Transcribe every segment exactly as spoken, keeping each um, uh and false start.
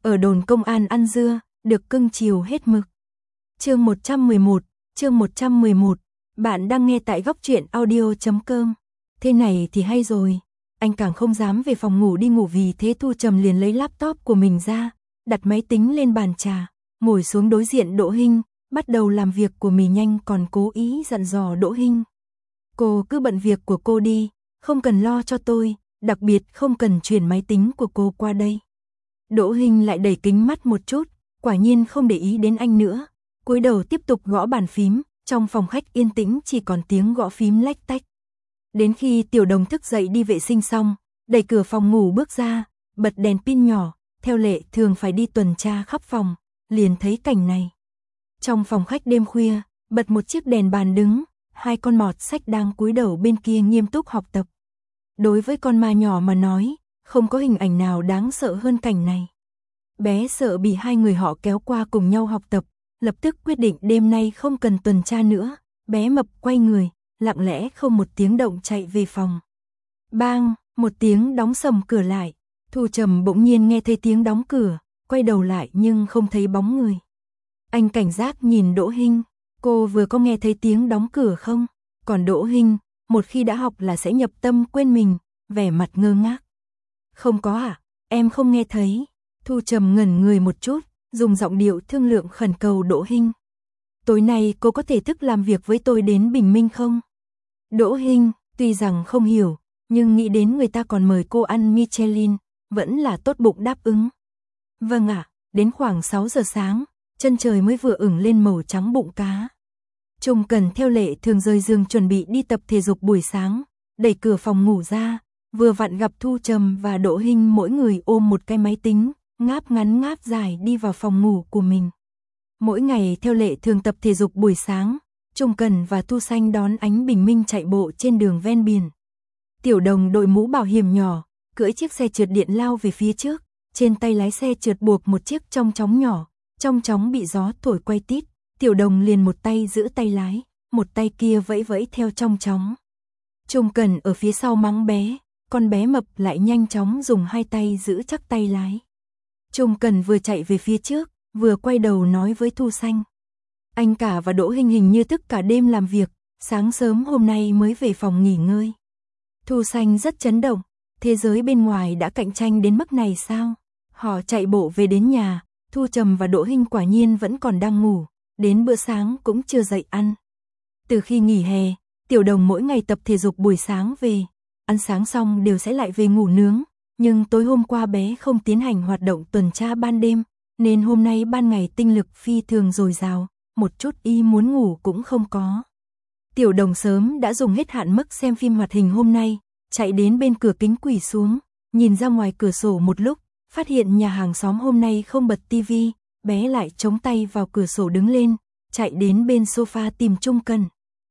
ở đồn công an ăn dưa, được cưng chiều hết mực. Chương một trăm mười một, chương một trăm mười một, bạn đang nghe tại góc truyện audio chấm com. Thế này thì hay rồi, anh càng không dám về phòng ngủ đi ngủ, vì thế Thu Trầm liền lấy laptop của mình ra, đặt máy tính lên bàn trà, ngồi xuống đối diện Đỗ Hinh, bắt đầu làm việc của mình nhanh, còn cố ý dặn dò Đỗ Hinh. Cô cứ bận việc của cô đi, không cần lo cho tôi, đặc biệt không cần chuyển máy tính của cô qua đây. Đỗ Hinh lại đẩy kính mắt một chút, quả nhiên không để ý đến anh nữa, cúi đầu tiếp tục gõ bàn phím, trong phòng khách yên tĩnh chỉ còn tiếng gõ phím lách tách. Đến khi Tiểu Đồng thức dậy đi vệ sinh xong, đẩy cửa phòng ngủ bước ra, bật đèn pin nhỏ, theo lệ thường phải đi tuần tra khắp phòng, liền thấy cảnh này. Trong phòng khách đêm khuya, bật một chiếc đèn bàn đứng, hai con mọt sách đang cúi đầu bên kia nghiêm túc học tập. Đối với con ma nhỏ mà nói, không có hình ảnh nào đáng sợ hơn cảnh này. Bé sợ bị hai người họ kéo qua cùng nhau học tập, lập tức quyết định đêm nay không cần tuần tra nữa, bé mập quay người, lặng lẽ không một tiếng động chạy về phòng. Bang, một tiếng đóng sầm cửa lại, Thu Trầm bỗng nhiên nghe thấy tiếng đóng cửa, quay đầu lại nhưng không thấy bóng người. Anh cảnh giác nhìn Đỗ Hinh, cô vừa có nghe thấy tiếng đóng cửa không? Còn Đỗ Hinh, một khi đã học là sẽ nhập tâm quên mình, vẻ mặt ngơ ngác. Không có à, em không nghe thấy. Thu Trầm ngẩn người một chút, dùng giọng điệu thương lượng khẩn cầu Đỗ Hinh. Tối nay cô có thể thức làm việc với tôi đến bình minh không? Đỗ Hinh, tuy rằng không hiểu, nhưng nghĩ đến người ta còn mời cô ăn Michelin, vẫn là tốt bụng đáp ứng. Vâng ạ, à, đến khoảng sáu giờ sáng, chân trời mới vừa ửng lên màu trắng bụng cá. Trung Cần theo lệ thường rời giường chuẩn bị đi tập thể dục buổi sáng, đẩy cửa phòng ngủ ra, vừa vặn gặp Thu Trầm và Đỗ Hinh mỗi người ôm một cái máy tính, ngáp ngắn ngáp dài đi vào phòng ngủ của mình. Mỗi ngày theo lệ thường tập thể dục buổi sáng, Trung Cần và Thu Xanh đón ánh bình minh chạy bộ trên đường ven biển. Tiểu Đồng đội mũ bảo hiểm nhỏ, cưỡi chiếc xe trượt điện lao về phía trước, trên tay lái xe trượt buộc một chiếc chong chóng nhỏ, chong chóng bị gió thổi quay tít, Tiểu Đồng liền một tay giữ tay lái, một tay kia vẫy vẫy theo chong chóng. Trung Cần ở phía sau mắng bé, con bé mập lại nhanh chóng dùng hai tay giữ chắc tay lái. Trung Cần vừa chạy về phía trước, vừa quay đầu nói với Thu Xanh. Anh cả và Đỗ Hinh hình như thức cả đêm làm việc, sáng sớm hôm nay mới về phòng nghỉ ngơi. Thu Xanh rất chấn động, thế giới bên ngoài đã cạnh tranh đến mức này sao? Họ chạy bộ về đến nhà, Thu Trầm và Đỗ Hinh quả nhiên vẫn còn đang ngủ, đến bữa sáng cũng chưa dậy ăn. Từ khi nghỉ hè, Tiểu Đồng mỗi ngày tập thể dục buổi sáng về, ăn sáng xong đều sẽ lại về ngủ nướng, nhưng tối hôm qua bé không tiến hành hoạt động tuần tra ban đêm, nên hôm nay ban ngày tinh lực phi thường dồi dào, một chút ý muốn ngủ cũng không có. Tiểu Đồng sớm đã dùng hết hạn mức xem phim hoạt hình hôm nay, chạy đến bên cửa kính quỳ xuống, nhìn ra ngoài cửa sổ một lúc, phát hiện nhà hàng xóm hôm nay không bật tivi, bé lại chống tay vào cửa sổ đứng lên, chạy đến bên sofa tìm Trung Cần.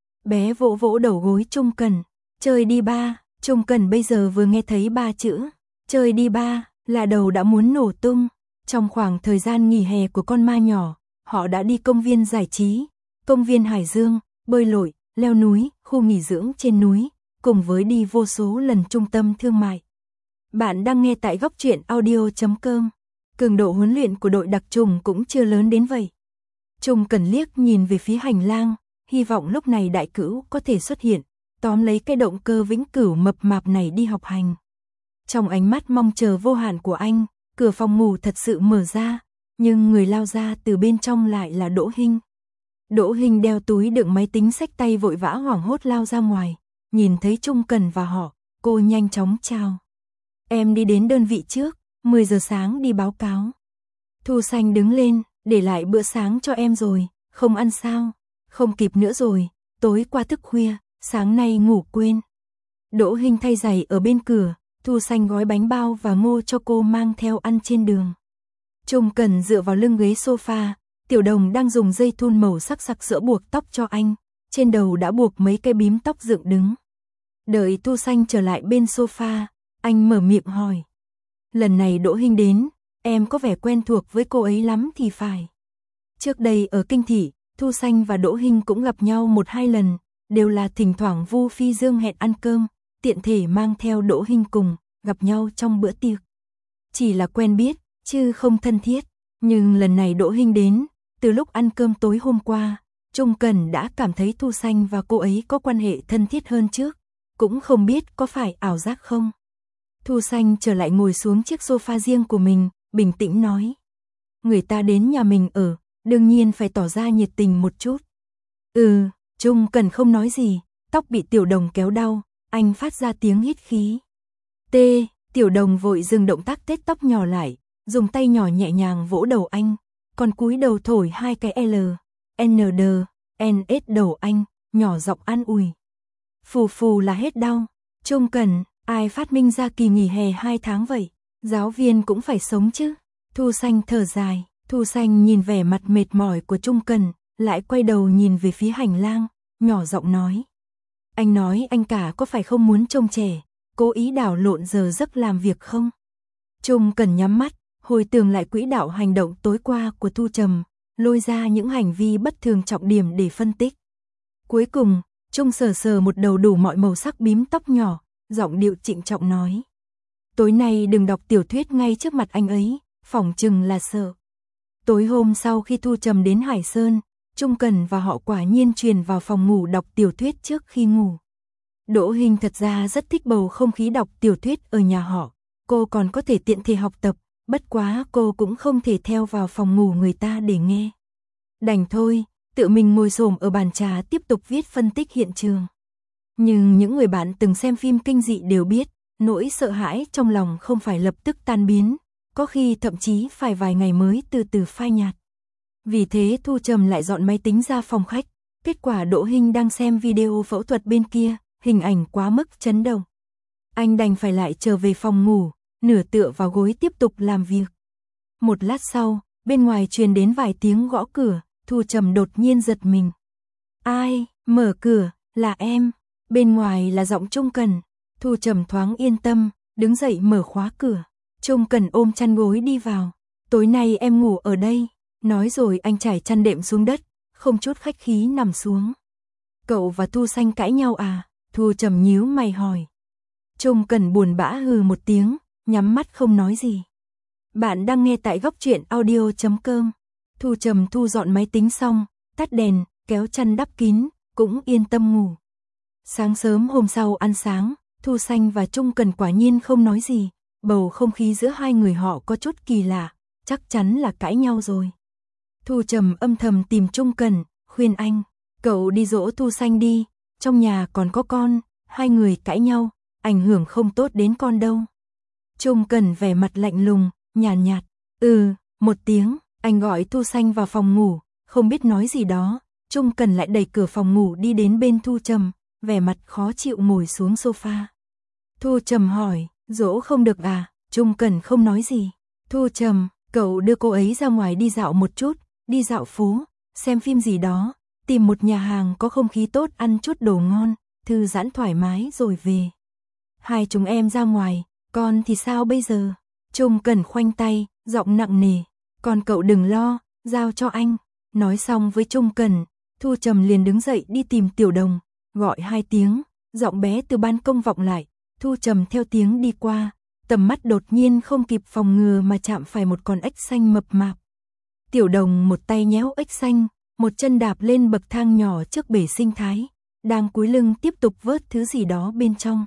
Bé vỗ vỗ đầu gối Trung Cần, chơi đi ba. Trung Cần bây giờ vừa nghe thấy ba chữ, chơi đi ba, là đầu đã muốn nổ tung. Trong khoảng thời gian nghỉ hè của con ma nhỏ, họ đã đi công viên giải trí, công viên Hải Dương, bơi lội, leo núi, khu nghỉ dưỡng trên núi, cùng với đi vô số lần trung tâm thương mại. Bạn đang nghe tại góc truyện audio chấm com. Cường độ huấn luyện của đội đặc trùng cũng chưa lớn đến vậy. Trung Cần liếc nhìn về phía hành lang, hy vọng lúc này đại cữu có thể xuất hiện, tóm lấy cái động cơ vĩnh cửu mập mạp này đi học hành. Trong ánh mắt mong chờ vô hạn của anh, cửa phòng ngủ thật sự mở ra, nhưng người lao ra từ bên trong lại là Đỗ Hinh. Đỗ Hinh đeo túi đựng máy tính xách tay vội vã hoảng hốt lao ra ngoài, nhìn thấy Trung Cần và họ, cô nhanh chóng chào. Em đi đến đơn vị trước, mười giờ sáng đi báo cáo. Thu Xanh đứng lên, để lại bữa sáng cho em rồi, không ăn sao? Không kịp nữa rồi, tối qua thức khuya, sáng nay ngủ quên. Đỗ Hinh thay giày ở bên cửa, Thu Xanh gói bánh bao và ngô cho cô mang theo ăn trên đường. Trung Cần dựa vào lưng ghế sofa, Tiểu Đồng đang dùng dây thun màu sắc sặc sỡ buộc tóc cho anh, trên đầu đã buộc mấy cái bím tóc dựng đứng. Đợi Thu Xanh trở lại bên sofa, anh mở miệng hỏi. Lần này Đỗ Hinh đến, em có vẻ quen thuộc với cô ấy lắm thì phải. Trước đây ở Kinh Thị, Thu Xanh và Đỗ Hinh cũng gặp nhau một hai lần, đều là thỉnh thoảng Vu Phi Dương hẹn ăn cơm, tiện thể mang theo Đỗ Hinh cùng, gặp nhau trong bữa tiệc. Chỉ là quen biết, chứ không thân thiết. Nhưng lần này Đỗ Hinh đến, từ lúc ăn cơm tối hôm qua, Trung Cẩn đã cảm thấy Thu Xanh và cô ấy có quan hệ thân thiết hơn trước, cũng không biết có phải ảo giác không. Thu Xanh trở lại ngồi xuống chiếc sofa riêng của mình, bình tĩnh nói. Người ta đến nhà mình ở, đương nhiên phải tỏ ra nhiệt tình một chút. Ừ, Trung Cẩn không nói gì, tóc bị Tiểu Đồng kéo đau, anh phát ra tiếng hít khí. T, Tiểu Đồng vội dừng động tác tết tóc nhỏ lại, dùng tay nhỏ nhẹ nhàng vỗ đầu anh, còn cúi đầu thổi hai cái L, N D, N S đầu anh, nhỏ giọng an ủi. Phù phù là hết đau. Trung Cẩn, ai phát minh ra kỳ nghỉ hè hai tháng vậy? Giáo viên cũng phải sống chứ. Thu Xanh thở dài, Thu Xanh nhìn vẻ mặt mệt mỏi của Trung Cẩn, lại quay đầu nhìn về phía hành lang, nhỏ giọng nói. Anh nói anh cả có phải không muốn trông trẻ, cố ý đảo lộn giờ giấc làm việc không? Trung Cẩn nhắm mắt, hồi tưởng lại quỹ đạo hành động tối qua của Thu Trầm, lôi ra những hành vi bất thường trọng điểm để phân tích. Cuối cùng, Trung sờ sờ một đầu đủ mọi màu sắc bím tóc nhỏ, giọng điệu trịnh trọng nói. Tối nay đừng đọc tiểu thuyết ngay trước mặt anh ấy, phỏng chừng là sợ. Tối hôm sau khi Thu Trầm đến Hải Sơn, Trung Cẩn và họ quả nhiên truyền vào phòng ngủ đọc tiểu thuyết trước khi ngủ. Đỗ Hinh thật ra rất thích bầu không khí đọc tiểu thuyết ở nhà họ, cô còn có thể tiện thể học tập, bất quá cô cũng không thể theo vào phòng ngủ người ta để nghe. Đành thôi, tự mình ngồi xổm ở bàn trà tiếp tục viết phân tích hiện trường. Nhưng những người bạn từng xem phim kinh dị đều biết, nỗi sợ hãi trong lòng không phải lập tức tan biến, có khi thậm chí phải vài ngày mới từ từ phai nhạt. Vì thế Thu Trầm lại dọn máy tính ra phòng khách, kết quả Đỗ Hinh đang xem video phẫu thuật bên kia, hình ảnh quá mức chấn động. Anh đành phải lại trở về phòng ngủ, nửa tựa vào gối tiếp tục làm việc. Một lát sau, bên ngoài truyền đến vài tiếng gõ cửa, Thu Trầm đột nhiên giật mình. Ai, mở cửa, là em. Bên ngoài là giọng Trung Cẩn. Thu Trầm thoáng yên tâm, đứng dậy mở khóa cửa. Trung Cẩn ôm chăn gối đi vào. Tối nay em ngủ ở đây. Nói rồi anh trải chăn đệm xuống đất, không chút khách khí nằm xuống. Cậu và Thu Xanh cãi nhau à? Thu Trầm nhíu mày hỏi. Trung Cẩn buồn bã hừ một tiếng, nhắm mắt không nói gì. Bạn đang nghe tại góc truyện audio chấm com. Thu Trầm thu dọn máy tính xong, tắt đèn, kéo chăn đắp kín, cũng yên tâm ngủ. Sáng sớm hôm sau ăn sáng, Thu Xanh và Trung Cẩn quả nhiên không nói gì, bầu không khí giữa hai người họ có chút kỳ lạ, chắc chắn là cãi nhau rồi. Thu Trầm âm thầm tìm Trung Cẩn, khuyên anh, cậu đi dỗ Thu Xanh đi, trong nhà còn có con, hai người cãi nhau, ảnh hưởng không tốt đến con đâu. Trung Cẩn vẻ mặt lạnh lùng, nhàn nhạt, ừ, một tiếng, anh gọi Thu Xanh vào phòng ngủ, không biết nói gì đó, Trung Cẩn lại đẩy cửa phòng ngủ đi đến bên Thu Trầm, vẻ mặt khó chịu ngồi xuống sofa. Thu Trầm hỏi, dỗ không được à? Trung Cẩn không nói gì. Thu Trầm, cậu đưa cô ấy ra ngoài đi dạo một chút, đi dạo phố, xem phim gì đó, tìm một nhà hàng có không khí tốt ăn chút đồ ngon, thư giãn thoải mái rồi về. Hai chúng em ra ngoài, con thì sao bây giờ? Trung Cẩn khoanh tay, giọng nặng nề, con cậu đừng lo, giao cho anh. Nói xong với Trung Cẩn, Thu Trầm liền đứng dậy đi tìm Tiểu Đồng, gọi hai tiếng, giọng bé từ ban công vọng lại, Thu Trầm theo tiếng đi qua, tầm mắt đột nhiên không kịp phòng ngừa mà chạm phải một con ếch xanh mập mạp. Tiểu Đồng một tay nhéo ếch xanh, một chân đạp lên bậc thang nhỏ trước bể sinh thái, đang cúi lưng tiếp tục vớt thứ gì đó bên trong.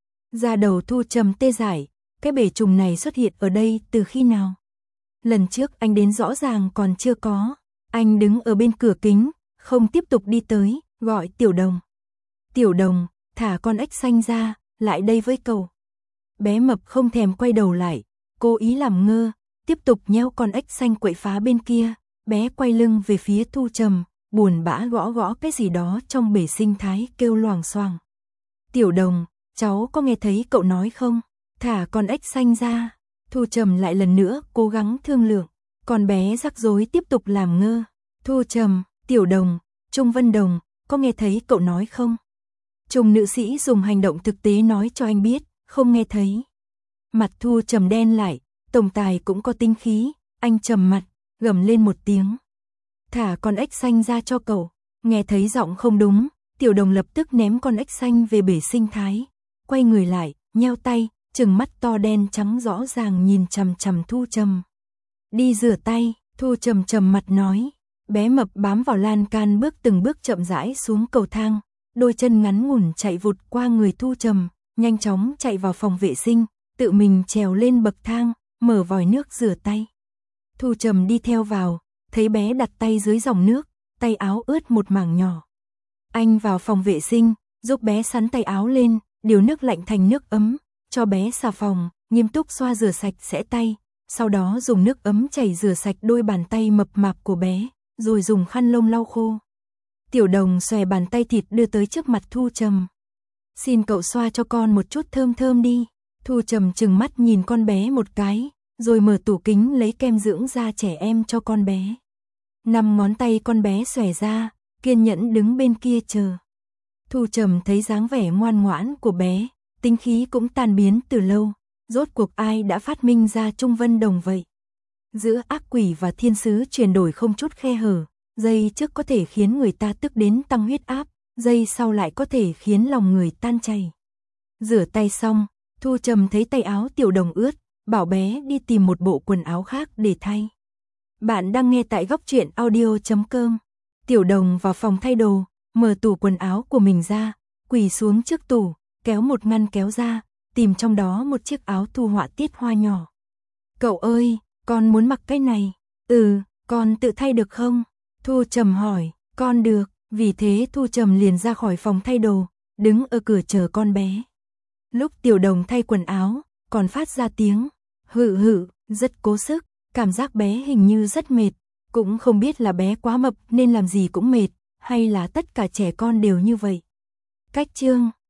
Da đầu Thu Trầm tê dại, cái bể trùng này xuất hiện ở đây từ khi nào? Lần trước anh đến rõ ràng còn chưa có. Anh đứng ở bên cửa kính, không tiếp tục đi tới, gọi Tiểu Đồng. Tiểu Đồng, thả con ếch xanh ra, lại đây với cậu. Bé mập không thèm quay đầu lại, cố ý làm ngơ, tiếp tục nhéo con ếch xanh quậy phá bên kia. Bé quay lưng về phía Thu Trầm, buồn bã gõ gõ cái gì đó trong bể sinh thái kêu loảng xoảng. Tiểu Đồng, cháu có nghe thấy cậu nói không? Thả con ếch xanh ra. Thu Trầm lại lần nữa cố gắng thương lượng. Con bé rắc rối tiếp tục làm ngơ. Thu Trầm, Tiểu Đồng, Trung Vân Đồng, có nghe thấy cậu nói không? Trung nữ sĩ dùng hành động thực tế nói cho anh biết, không nghe thấy. Mặt Thu Trầm đen lại, tổng tài cũng có tinh khí, anh trầm mặt, gầm lên một tiếng. Thả con ếch xanh ra cho cậu. Nghe thấy giọng không đúng, Tiểu Đồng lập tức ném con ếch xanh về bể sinh thái, quay người lại, nheo tay, trừng mắt to đen trắng rõ ràng nhìn chằm chằm Thu Trầm. Đi rửa tay, Thu Trầm trầm mặt nói. Bé mập bám vào lan can bước từng bước chậm rãi xuống cầu thang, đôi chân ngắn ngủn chạy vụt qua người Thu Trầm, nhanh chóng chạy vào phòng vệ sinh, tự mình trèo lên bậc thang, mở vòi nước rửa tay. Thu Trầm đi theo vào, thấy bé đặt tay dưới dòng nước, tay áo ướt một mảng nhỏ. Anh vào phòng vệ sinh, giúp bé sắn tay áo lên, điều nước lạnh thành nước ấm, cho bé xà phòng, nghiêm túc xoa rửa sạch sẽ tay, sau đó dùng nước ấm chảy rửa sạch đôi bàn tay mập mạp của bé, rồi dùng khăn lông lau khô. Tiểu Đồng xòe bàn tay thịt đưa tới trước mặt Thu Trầm. Xin cậu xoa cho con một chút thơm thơm đi. Thu Trầm trừng mắt nhìn con bé một cái, rồi mở tủ kính lấy kem dưỡng da trẻ em cho con bé. Năm ngón tay con bé xòe ra, kiên nhẫn đứng bên kia chờ. Thu Trầm thấy dáng vẻ ngoan ngoãn của bé, tính khí cũng tan biến từ lâu, rốt cuộc ai đã phát minh ra Trung Vân Đồng vậy? Giữa ác quỷ và thiên sứ chuyển đổi không chút khe hở, giây trước có thể khiến người ta tức đến tăng huyết áp, giây sau lại có thể khiến lòng người tan chảy. Rửa tay xong, Thu Trầm thấy tay áo Tiểu Đồng ướt, bảo bé đi tìm một bộ quần áo khác để thay. Bạn đang nghe tại góc truyện audio chấm com. Tiểu Đồng vào phòng thay đồ, mở tủ quần áo của mình ra, quỳ xuống trước tủ, kéo một ngăn kéo ra, tìm trong đó một chiếc áo thu họa tiết hoa nhỏ. Cậu ơi, con muốn mặc cái này. Ừ, con tự thay được không? Thu Trầm hỏi. Con được. Vì thế Thu Trầm liền ra khỏi phòng thay đồ, đứng ở cửa chờ con bé. Lúc Tiểu Đồng thay quần áo, còn phát ra tiếng hự hự, rất cố sức, cảm giác bé hình như rất mệt, cũng không biết là bé quá mập nên làm gì cũng mệt, hay là tất cả trẻ con đều như vậy. Cách chương